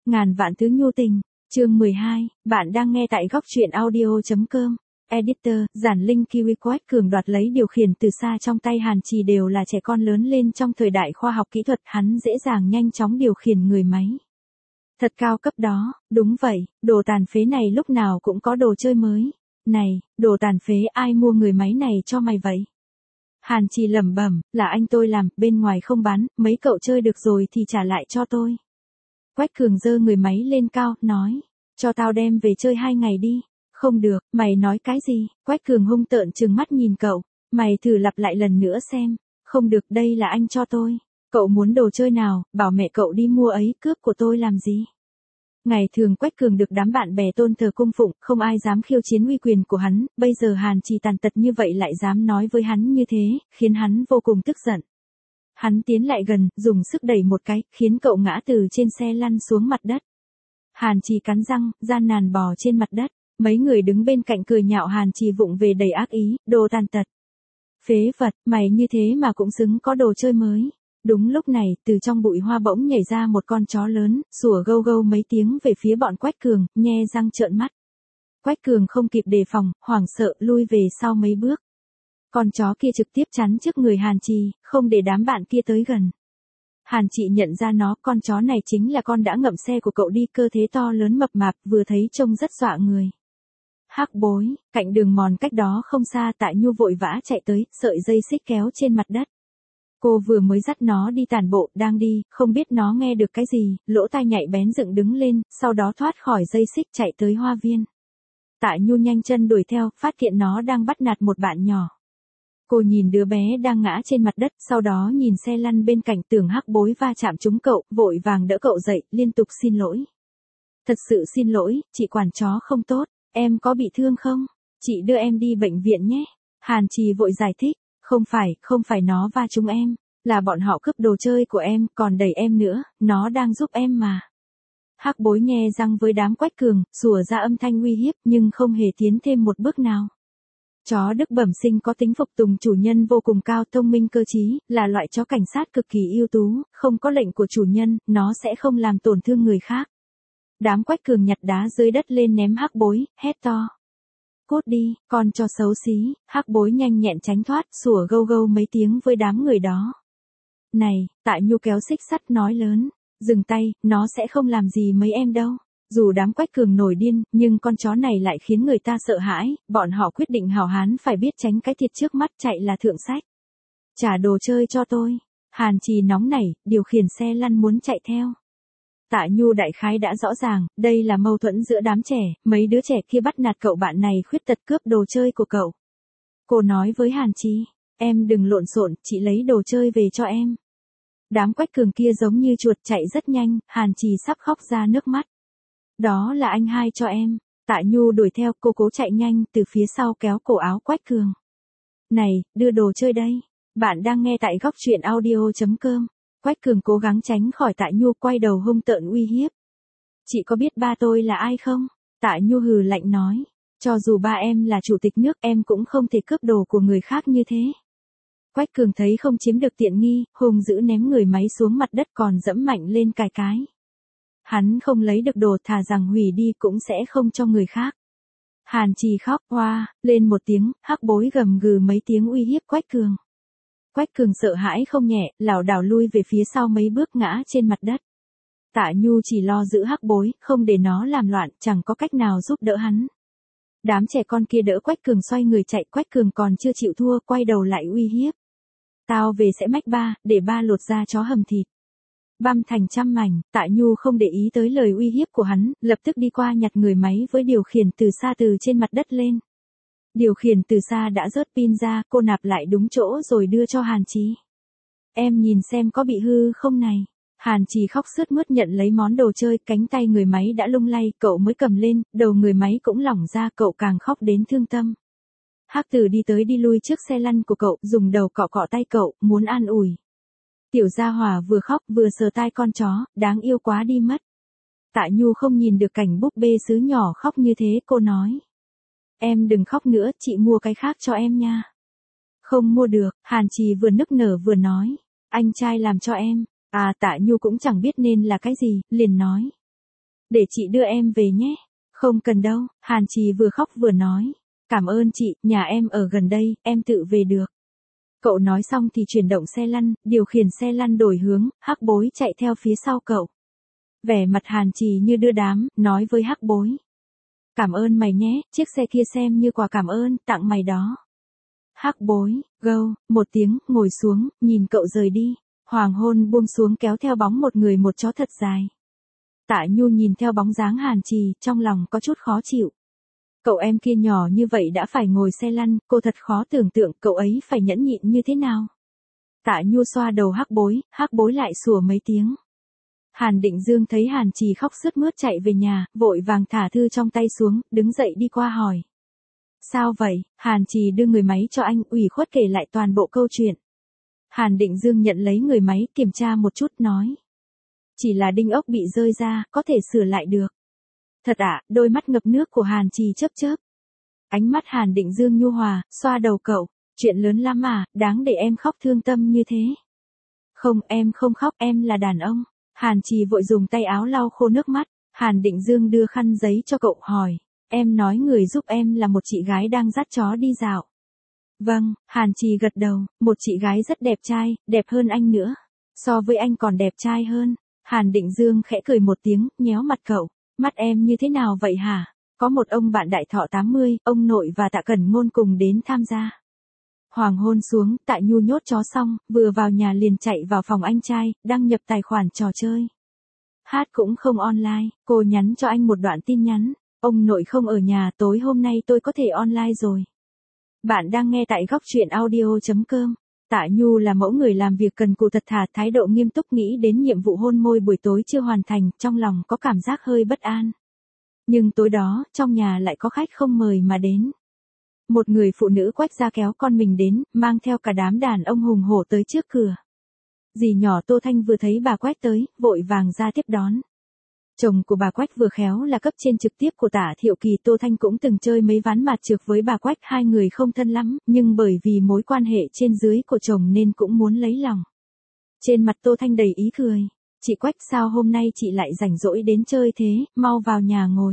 Ngàn vạn thứ nhu tình, chương 12, bạn đang nghe tại góc truyện audio.com. Editor, Giản Linh Kiwi Quách Cường đoạt lấy điều khiển từ xa trong tay Hàn Trì đều là trẻ con lớn lên trong thời đại khoa học kỹ thuật, hắn dễ dàng nhanh chóng điều khiển người máy. Thật cao cấp đó, đúng vậy, đồ tàn phế này lúc nào cũng có đồ chơi mới. Này, đồ tàn phế, ai mua người máy này cho mày vậy? Hàn Trì lẩm bẩm, là anh tôi làm, bên ngoài không bán, mấy cậu chơi được rồi thì trả lại cho tôi. Quách Cường giơ người máy lên cao, nói, cho tao đem về chơi 2 ngày đi. Không được, mày nói cái gì? Quách Cường hung tợn trừng mắt nhìn cậu, mày thử lặp lại lần nữa xem. Không được, đây là anh cho tôi. Cậu muốn đồ chơi nào, bảo mẹ cậu đi mua ấy, cướp của tôi làm gì? Ngày thường Quách Cường được đám bạn bè tôn thờ cung phụng, không ai dám khiêu chiến uy quyền của hắn, bây giờ Hàn Trì tàn tật như vậy lại dám nói với hắn như thế, khiến hắn vô cùng tức giận. Hắn tiến lại gần, dùng sức đẩy một cái, khiến cậu ngã từ trên xe lăn xuống mặt đất. Hàn Trì cắn răng, gian nan bò trên mặt đất. Mấy người đứng bên cạnh cười nhạo Hàn Trì vụng về đầy ác ý, đồ tàn tật. Phế vật, mày như thế mà cũng xứng có đồ chơi mới. Đúng lúc này, từ trong bụi hoa bỗng nhảy ra một con chó lớn, sủa gâu gâu mấy tiếng về phía bọn Quách Cường, nhe răng trợn mắt. Quách Cường không kịp đề phòng, hoảng sợ, lui về sau mấy bước. Con chó kia trực tiếp chắn trước người Hàn Trì, không để đám bạn kia tới gần. Hàn Trì nhận ra nó, con chó này chính là con đã ngậm xe của cậu đi, cơ thế to lớn mập mạp, vừa thấy trông rất dọa người. Hắc Bối, cạnh đường mòn cách đó không xa, Tại Nhu vội vã chạy tới, sợi dây xích kéo trên mặt đất. Cô vừa mới dắt nó đi tản bộ, đang đi, không biết nó nghe được cái gì, lỗ tai nhạy bén dựng đứng lên, sau đó thoát khỏi dây xích chạy tới hoa viên. Tại Nhu nhanh chân đuổi theo, phát hiện nó đang bắt nạt một bạn nhỏ. Cô nhìn đứa bé đang ngã trên mặt đất, sau đó nhìn xe lăn bên cạnh, tưởng Hắc Bối va chạm trúng cậu, vội vàng đỡ cậu dậy, liên tục xin lỗi. Thật sự xin lỗi, chị quản chó không tốt. Em có bị thương không? Chị đưa em đi bệnh viện nhé. Hàn Trì vội giải thích, không phải nó va trúng em, là bọn họ cướp đồ chơi của em, còn đẩy em nữa, nó đang giúp em mà. Hắc Bối nhe răng với đám Quách Cường, sủa ra âm thanh uy hiếp nhưng không hề tiến thêm một bước nào. Chó Đức bẩm sinh có tính phục tùng chủ nhân vô cùng cao, thông minh cơ trí, là loại chó cảnh sát cực kỳ ưu tú, không có lệnh của chủ nhân, nó sẽ không làm tổn thương người khác. Đám Quách Cường nhặt đá dưới đất lên ném Hắc Bối, hét to. Cút đi, con cho xấu xí, Hắc Bối nhanh nhẹn tránh thoát, sủa gâu gâu mấy tiếng với đám người đó. Này, Tại Nhu kéo xích sắt nói lớn, dừng tay, nó sẽ không làm gì mấy em đâu. Dù đám Quách Cường nổi điên, nhưng con chó này lại khiến người ta sợ hãi, bọn họ quyết định hảo hán phải biết tránh cái thiệt trước mắt, chạy là thượng sách. Trả đồ chơi cho tôi. Hàn Trì nóng nảy, điều khiển xe lăn muốn chạy theo. Tạ Nhu đại khái đã rõ ràng, đây là mâu thuẫn giữa đám trẻ, mấy đứa trẻ kia bắt nạt cậu bạn này khuyết tật cướp đồ chơi của cậu. Cô nói với Hàn Trì, em đừng lộn xộn, chị lấy đồ chơi về cho em. Đám Quách Cường kia giống như chuột chạy rất nhanh, Hàn Trì sắp khóc ra nước mắt. Đó là anh hai cho em. Tạ Nhu đuổi theo, cô cố chạy nhanh, từ phía sau kéo cổ áo Quách Cường. Này, đưa đồ chơi đây. Bạn đang nghe tại góc truyện audio.com. Quách Cường cố gắng tránh khỏi Tạ Nhu, quay đầu hung tợn uy hiếp. Chị có biết ba tôi là ai không? Tạ Nhu hừ lạnh nói. Cho dù ba em là chủ tịch nước, em cũng không thể cướp đồ của người khác như thế. Quách Cường thấy không chiếm được tiện nghi, hung dữ ném người máy xuống mặt đất, còn dẫm mạnh lên cài cái. Hắn không lấy được đồ, thà rằng hủy đi cũng sẽ không cho người khác. Hàn Trì khóc hoa lên một tiếng, Hắc Bối gầm gừ mấy tiếng uy hiếp Quách Cường. Quách Cường sợ hãi không nhẹ, lảo đảo lui về phía sau mấy bước, ngã trên mặt đất. Tạ Nhu chỉ lo giữ Hắc Bối, không để nó làm loạn, chẳng có cách nào giúp đỡ hắn. Đám trẻ con kia đỡ Quách Cường xoay người chạy, Quách Cường còn chưa chịu thua, quay đầu lại uy hiếp. Tao về sẽ mách ba, để ba lột da chó hầm thịt. Băm thành trăm mảnh. Tạ Nhu không để ý tới lời uy hiếp của hắn, lập tức đi qua nhặt người máy với điều khiển từ xa từ trên mặt đất lên. Điều khiển từ xa đã rớt pin ra, cô nạp lại đúng chỗ rồi đưa cho Hàn Trì. Em nhìn xem có bị hư không này. Hàn Trì khóc sướt mướt nhận lấy món đồ chơi, cánh tay người máy đã lung lay, cậu mới cầm lên, đầu người máy cũng lỏng ra, cậu càng khóc đến thương tâm. Hắc Tử đi tới đi lui trước xe lăn của cậu, dùng đầu cọ cọ tay cậu, muốn an ủi. Tiểu Gia Hỏa vừa khóc vừa sờ tai con chó, đáng yêu quá đi mất. Tạ Nhu không nhìn được cảnh búp bê sứ nhỏ khóc như thế, cô nói. Em đừng khóc nữa, chị mua cái khác cho em nha. Không mua được, Hàn Trì vừa nức nở vừa nói. Anh trai làm cho em. À, Tạ Nhu cũng chẳng biết nên là cái gì, liền nói. Để chị đưa em về nhé. Không cần đâu, Hàn Trì vừa khóc vừa nói. Cảm ơn chị, nhà em ở gần đây, em tự về được. Cậu nói xong thì chuyển động xe lăn, điều khiển xe lăn đổi hướng, Hắc Bối chạy theo phía sau cậu. Vẻ mặt Hàn Trì như đưa đám, nói với Hắc Bối. Cảm ơn mày nhé, chiếc xe kia xem như quà cảm ơn, tặng mày đó. Hắc Bối, gâu, một tiếng, ngồi xuống, nhìn cậu rời đi. Hoàng hôn buông xuống kéo theo bóng một người một chó thật dài. Tạ Nhu nhìn theo bóng dáng Hàn Trì, trong lòng có chút khó chịu. Cậu em kia nhỏ như vậy đã phải ngồi xe lăn, cô thật khó tưởng tượng cậu ấy phải nhẫn nhịn như thế nào. Tạ Nhu xoa đầu Hắc Bối lại sủa mấy tiếng. Hàn Định Dương thấy Hàn Trì khóc sướt mướt chạy về nhà, vội vàng thả thư trong tay xuống, đứng dậy đi qua hỏi. Sao vậy? Hàn Trì đưa người máy cho anh, ủy khuất kể lại toàn bộ câu chuyện. Hàn Định Dương nhận lấy người máy, kiểm tra một chút nói. Chỉ là đinh ốc bị rơi ra, có thể sửa lại được. Thật ạ, đôi mắt ngập nước của Hàn Trì chớp chớp. Ánh mắt Hàn Định Dương nhu hòa, xoa đầu cậu. Chuyện lớn lắm à, đáng để em khóc thương tâm như thế. Không, em không khóc, em là đàn ông. Hàn Trì vội dùng tay áo lau khô nước mắt. Hàn Định Dương đưa khăn giấy cho cậu hỏi. Em nói người giúp em là một chị gái đang dắt chó đi dạo. Vâng, Hàn Trì gật đầu, một chị gái rất đẹp trai, đẹp hơn anh nữa. So với anh còn đẹp trai hơn. Hàn Định Dương khẽ cười một tiếng, nhéo mặt cậu. Mắt em như thế nào vậy hả? Có một ông bạn đại thọ 80, ông nội và Tạ Cẩn Ngôn cùng đến tham gia. Hoàng hôn xuống, Tạ Nhu nhốt chó xong, vừa vào nhà liền chạy vào phòng anh trai, đăng nhập tài khoản trò chơi. Hát cũng không online, cô nhắn cho anh một đoạn tin nhắn. Ông nội không ở nhà, tối hôm nay tôi có thể online rồi. Bạn đang nghe tại góc truyện audio.com. Tạ Nhu là mẫu người làm việc cần cù thật thà, thái độ nghiêm túc, nghĩ đến nhiệm vụ hôn môi buổi tối chưa hoàn thành, trong lòng có cảm giác hơi bất an. Nhưng tối đó, trong nhà lại có khách không mời mà đến. Một người phụ nữ Quách ra kéo con mình đến, mang theo cả đám đàn ông hùng hổ tới trước cửa. Dì nhỏ Tô Thanh vừa thấy bà Quách tới, vội vàng ra tiếp đón. Chồng của bà Quách vừa khéo là cấp trên trực tiếp của Tạ Thiệu Kỳ, Tô Thanh cũng từng chơi mấy ván mặt trược với bà Quách, hai người không thân lắm, nhưng bởi vì mối quan hệ trên dưới của chồng nên cũng muốn lấy lòng. Trên mặt Tô Thanh đầy ý cười. Chị Quách, sao hôm nay chị lại rảnh rỗi đến chơi thế, mau vào nhà ngồi.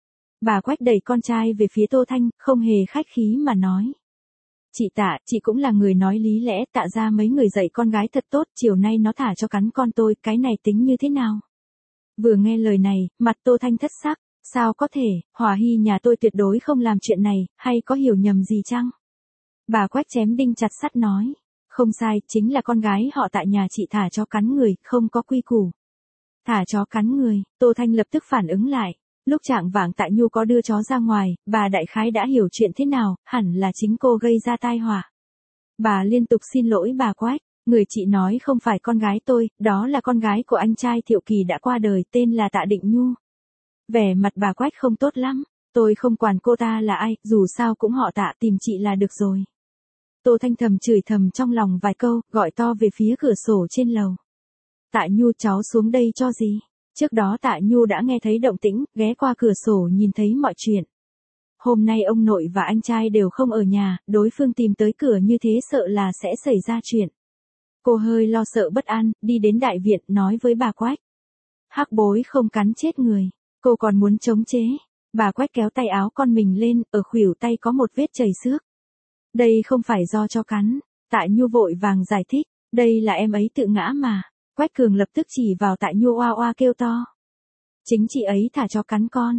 Bà Quách đẩy con trai về phía Tô Thanh, không hề khách khí mà nói. Chị Tạ, chị cũng là người nói lý lẽ, Tạ ra mấy người dạy con gái thật tốt, chiều nay nó thả cho cắn con tôi, cái này tính như thế nào? Vừa nghe lời này, mặt Tô Thanh thất sắc, sao có thể, Hòa Hy nhà tôi tuyệt đối không làm chuyện này, hay có hiểu nhầm gì chăng? Bà Quách chém đinh chặt sắt nói, không sai, chính là con gái họ tại nhà chị thả chó cắn người, không có quy củ. Thả chó cắn người, Tô Thanh lập tức phản ứng lại, lúc trạng vạng Tạ Nhu có đưa chó ra ngoài, bà đại khái đã hiểu chuyện thế nào, hẳn là chính cô gây ra tai họa. Bà liên tục xin lỗi bà Quách. Người chị nói không phải con gái tôi, đó là con gái của anh trai Thiệu Kỳ đã qua đời, tên là Tạ Định Nhu. Vẻ mặt bà Quách không tốt lắm, tôi không quản cô ta là ai, dù sao cũng họ Tạ, tìm chị là được rồi. Tô Thanh thầm chửi thầm trong lòng vài câu, gọi to về phía cửa sổ trên lầu. Tạ Nhu, cháu xuống đây cho gì? Trước đó Tạ Nhu đã nghe thấy động tĩnh, ghé qua cửa sổ nhìn thấy mọi chuyện. Hôm nay ông nội và anh trai đều không ở nhà, đối phương tìm tới cửa như thế sợ là sẽ xảy ra chuyện. Cô hơi lo sợ bất an, đi đến đại viện, nói với bà Quách. Hắc Bối không cắn chết người, cô còn muốn chống chế. Bà Quách kéo tay áo con mình lên, ở khuỷu tay có một vết chảy xước. Đây không phải do cho cắn. Tạ Nhu vội vàng giải thích, đây là em ấy tự ngã mà. Quách Cường lập tức chỉ vào Tạ Nhu oa oa kêu to. Chính chị ấy thả chó cắn con.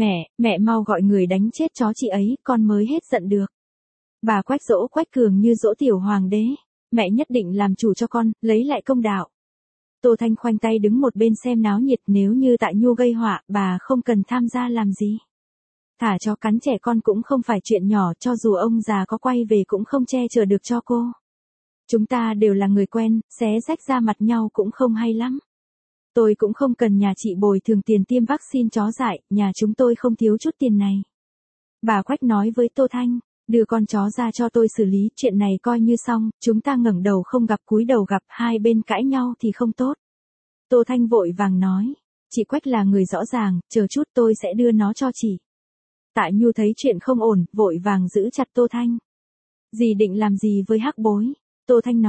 Mẹ mau gọi người đánh chết chó chị ấy, con mới hết giận được. Bà Quách dỗ Quách Cường như dỗ tiểu hoàng đế. Mẹ nhất định làm chủ cho con, lấy lại công đạo. Tô Thanh khoanh tay đứng một bên xem náo nhiệt, nếu như Tạ Nhu gây họa, bà không cần tham gia làm gì. Thả cho cắn trẻ con cũng không phải chuyện nhỏ, cho dù ông già có quay về cũng không che chở được cho cô. Chúng ta đều là người quen, xé rách ra mặt nhau cũng không hay lắm. Tôi cũng không cần nhà chị bồi thường tiền tiêm vaccine chó dại, nhà chúng tôi không thiếu chút tiền này. Bà Quách nói với Tô Thanh. Đưa con chó ra cho tôi xử lý, chuyện này coi như xong, chúng ta ngẩng đầu không gặp cúi đầu gặp, hai bên cãi nhau thì không tốt. Tô Thanh vội vàng nói, chị Quách là người rõ ràng, chờ chút tôi sẽ đưa nó cho chị. Tạ Nhu thấy chuyện không ổn, vội vàng giữ chặt Tô Thanh. Dì định làm gì với Hắc Bối? Tô Thanh nói,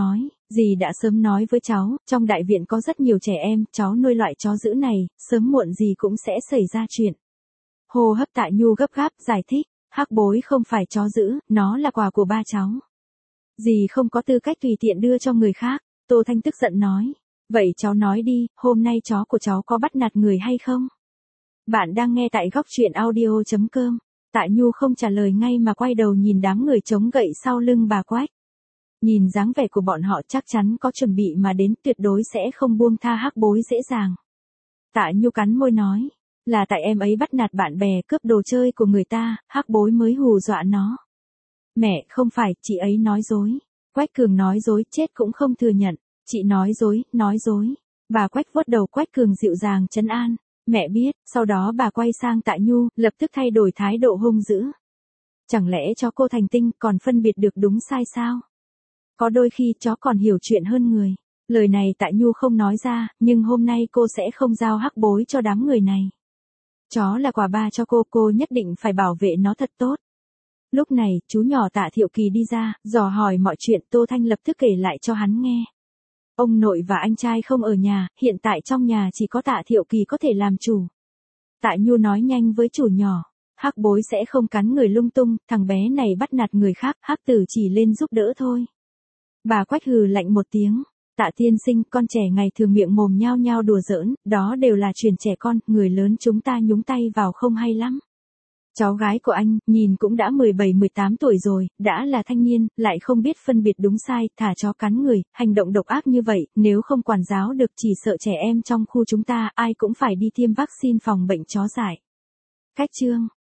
Dì đã sớm nói với cháu, trong đại viện có rất nhiều trẻ em, cháu nuôi loại chó dữ này, sớm muộn gì cũng sẽ xảy ra chuyện. Hô hấp Tạ Nhu gấp gáp, giải thích, Hắc Bối không phải chó dữ, nó là quà của ba cháu. Dì không có tư cách tùy tiện đưa cho người khác, Tô Thanh tức giận nói. Vậy cháu nói đi, hôm nay chó của cháu có bắt nạt người hay không? Bạn đang nghe tại góc truyện audio.com. Tạ Nhu không trả lời ngay mà quay đầu nhìn đám người chống gậy sau lưng bà Quách. Nhìn dáng vẻ của bọn họ chắc chắn có chuẩn bị mà đến, tuyệt đối sẽ không buông tha Hắc Bối dễ dàng. Tạ Nhu cắn môi nói, là tại em ấy bắt nạt bạn bè, cướp đồ chơi của người ta, Hắc Bối mới hù dọa nó. Mẹ, không phải, chị ấy nói dối. Quách Cường nói dối, chết cũng không thừa nhận. Chị nói dối, nói dối. Bà Quách vuốt đầu Quách Cường dịu dàng trấn an. Mẹ biết, sau đó bà quay sang Tạ Nhu, lập tức thay đổi thái độ hung dữ. Chẳng lẽ chó cô thành tinh còn phân biệt được đúng sai sao? Có đôi khi chó còn hiểu chuyện hơn người. Lời này Tạ Nhu không nói ra, nhưng hôm nay cô sẽ không giao Hắc Bối cho đám người này. Chó là quà ba cho cô nhất định phải bảo vệ nó thật tốt. Lúc này, chú nhỏ Tạ Thiệu Kỳ đi ra, dò hỏi mọi chuyện, Tô Thanh lập tức kể lại cho hắn nghe. Ông nội và anh trai không ở nhà, hiện tại trong nhà chỉ có Tạ Thiệu Kỳ có thể làm chủ. Tạ Nhu nói nhanh với chủ nhỏ, Hắc Bối sẽ không cắn người lung tung, thằng bé này bắt nạt người khác, Hắc Tử chỉ lên giúp đỡ thôi. Bà Quách hừ lạnh một tiếng, Tạ tiên sinh, con trẻ ngày thường miệng mồm nhao nhao đùa giỡn, đó đều là chuyện trẻ con, người lớn chúng ta nhúng tay vào không hay lắm. Cháu gái của anh, nhìn cũng đã 17-18 tuổi rồi, đã là thanh niên, lại không biết phân biệt đúng sai, thả chó cắn người, hành động độc ác như vậy, nếu không quản giáo được chỉ sợ trẻ em trong khu chúng ta, ai cũng phải đi tiêm vaccine phòng bệnh chó dại. Cách chương